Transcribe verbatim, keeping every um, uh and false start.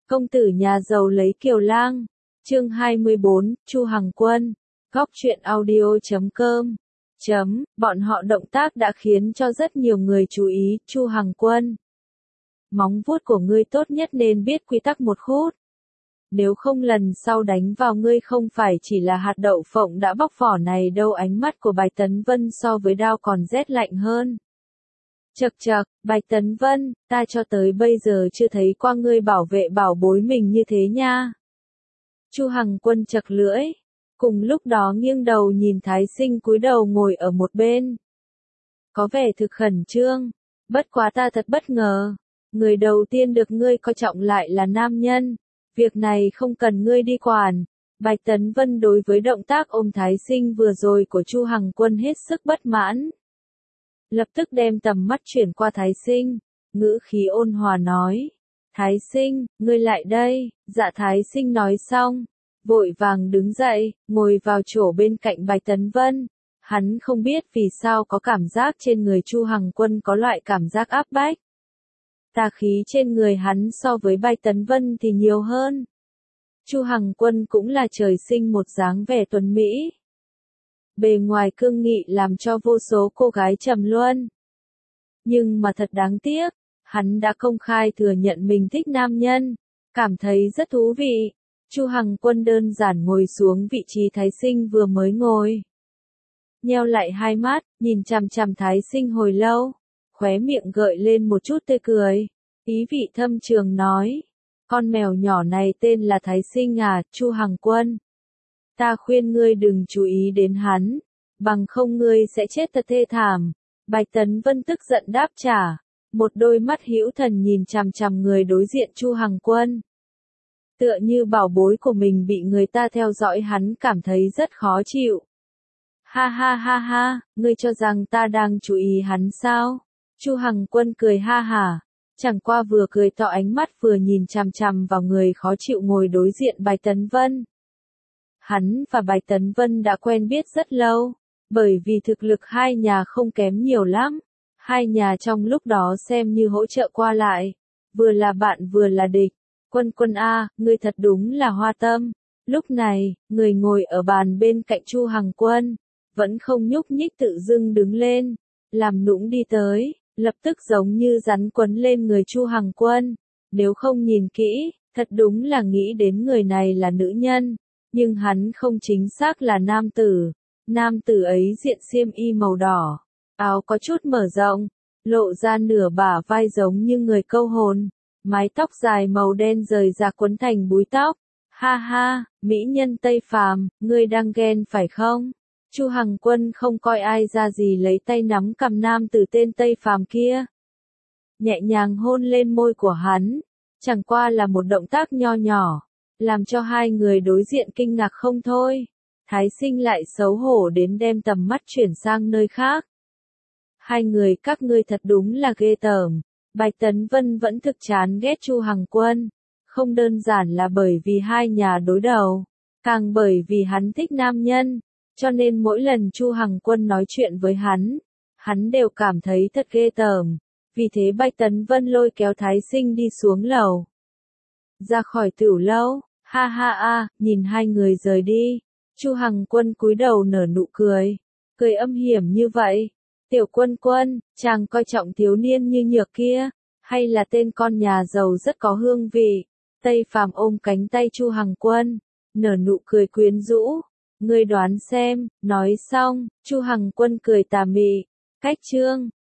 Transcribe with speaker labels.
Speaker 1: Công tử nhà giàu lấy kiều lang. Chương hai mươi bốn, Chu Hằng Quân. Góc truyện audio chấm com. Chấm, bọn họ động tác đã khiến cho rất nhiều người chú ý, Chu Hằng Quân. Móng vuốt của ngươi tốt nhất nên biết quy tắc một khút. Nếu không lần sau đánh vào ngươi không phải chỉ là hạt đậu phộng đã bóc vỏ này đâu. Ánh mắt của Bạch Tấn Vân so với đao còn rét lạnh hơn. Chậc chậc, Bạch Tấn Vân, ta cho tới bây giờ chưa thấy qua ngươi bảo vệ bảo bối mình như thế nha. Chu Hằng Quân chậc lưỡi, cùng lúc đó nghiêng đầu nhìn Thái Sinh cúi đầu ngồi ở một bên. Có vẻ thực khẩn trương, bất quá ta thật bất ngờ, người đầu tiên được ngươi coi trọng lại là nam nhân, việc này không cần ngươi đi quản. Bạch Tấn Vân đối với động tác ôm Thái Sinh vừa rồi của Chu Hằng Quân hết sức bất mãn. Lập tức đem tầm mắt chuyển qua Thái Sinh, ngữ khí ôn hòa nói. Thái Sinh, ngươi lại đây. Dạ Thái Sinh nói xong, vội vàng đứng dậy, ngồi vào chỗ bên cạnh Bạch Tấn Vân. Hắn không biết vì sao có cảm giác trên người Chu Hằng Quân có loại cảm giác áp bách. Tà khí trên người hắn so với Bạch Tấn Vân thì nhiều hơn. Chu Hằng Quân cũng là trời sinh một dáng vẻ tuấn mỹ. Bề ngoài cương nghị làm cho vô số cô gái trầm luân. Nhưng mà thật đáng tiếc, hắn đã công khai thừa nhận mình thích nam nhân, cảm thấy rất thú vị. Chu Hằng Quân đơn giản ngồi xuống vị trí Thái Sinh vừa mới ngồi. Nheo lại hai mắt, nhìn chằm chằm Thái Sinh hồi lâu, khóe miệng gợi lên một chút tươi cười, ý vị thâm trường nói. Con mèo nhỏ này tên là Thái Sinh à, Chu Hằng Quân. Ta khuyên ngươi đừng chú ý đến hắn, bằng không ngươi sẽ chết thật thê thảm. Bạch Tấn Vân tức giận đáp trả, một đôi mắt hữu thần nhìn chằm chằm người đối diện Chu Hằng Quân. Tựa như bảo bối của mình bị người ta theo dõi, hắn cảm thấy rất khó chịu. Ha ha ha ha, ngươi cho rằng ta đang chú ý hắn sao? Chu Hằng Quân cười ha hả, chẳng qua vừa cười to ánh mắt vừa nhìn chằm chằm vào người khó chịu ngồi đối diện Bạch Tấn Vân. Hắn và Bạch Tấn Vân đã quen biết rất lâu, bởi vì thực lực hai nhà không kém nhiều lắm. Hai nhà trong lúc đó xem như hỗ trợ qua lại, vừa là bạn vừa là địch. Quân Quân a, ngươi thật đúng là hoa tâm. Lúc này, người ngồi ở bàn bên cạnh Chu Hằng Quân, vẫn không nhúc nhích tự dưng đứng lên, làm nũng đi tới, lập tức giống như rắn quấn lên người Chu Hằng Quân. Nếu không nhìn kỹ, thật đúng là nghĩ đến người này là nữ nhân, nhưng hắn không chính xác là nam tử. Nam tử ấy diện xiêm y màu đỏ, áo có chút mở rộng, lộ ra nửa bả vai giống như người câu hồn, mái tóc dài màu đen rời ra quấn thành búi tóc. Ha ha, mỹ nhân Tây Phàm, ngươi đang ghen phải không? Chu Hằng Quân không coi ai ra gì lấy tay nắm cầm nam tử tên Tây Phàm kia, nhẹ nhàng hôn lên môi của hắn, chẳng qua là một động tác nho nhỏ, làm cho hai người đối diện kinh ngạc không thôi. Thái Sinh lại xấu hổ đến đem tầm mắt chuyển sang nơi khác. Hai người các ngươi thật đúng là ghê tởm. Bạch Tấn Vân vẫn thực chán ghét Chu Hằng Quân, không đơn giản là bởi vì hai nhà đối đầu, càng bởi vì hắn thích nam nhân, cho nên mỗi lần Chu Hằng Quân nói chuyện với hắn, hắn đều cảm thấy thật ghê tởm. Vì thế Bạch Tấn Vân lôi kéo Thái Sinh đi xuống lầu, ra khỏi tửu lâu. Ha ha a, nhìn hai người rời đi, Chu Hằng Quân cúi đầu nở nụ cười, cười âm hiểm như vậy. Tiểu Quân Quân, chàng coi trọng thiếu niên như nhược kia, hay là tên con nhà giàu rất có hương vị? Tây Phàm ôm cánh tay Chu Hằng Quân, nở nụ cười quyến rũ. Ngươi đoán xem. Nói xong, Chu Hằng Quân cười tà mị. Cách chương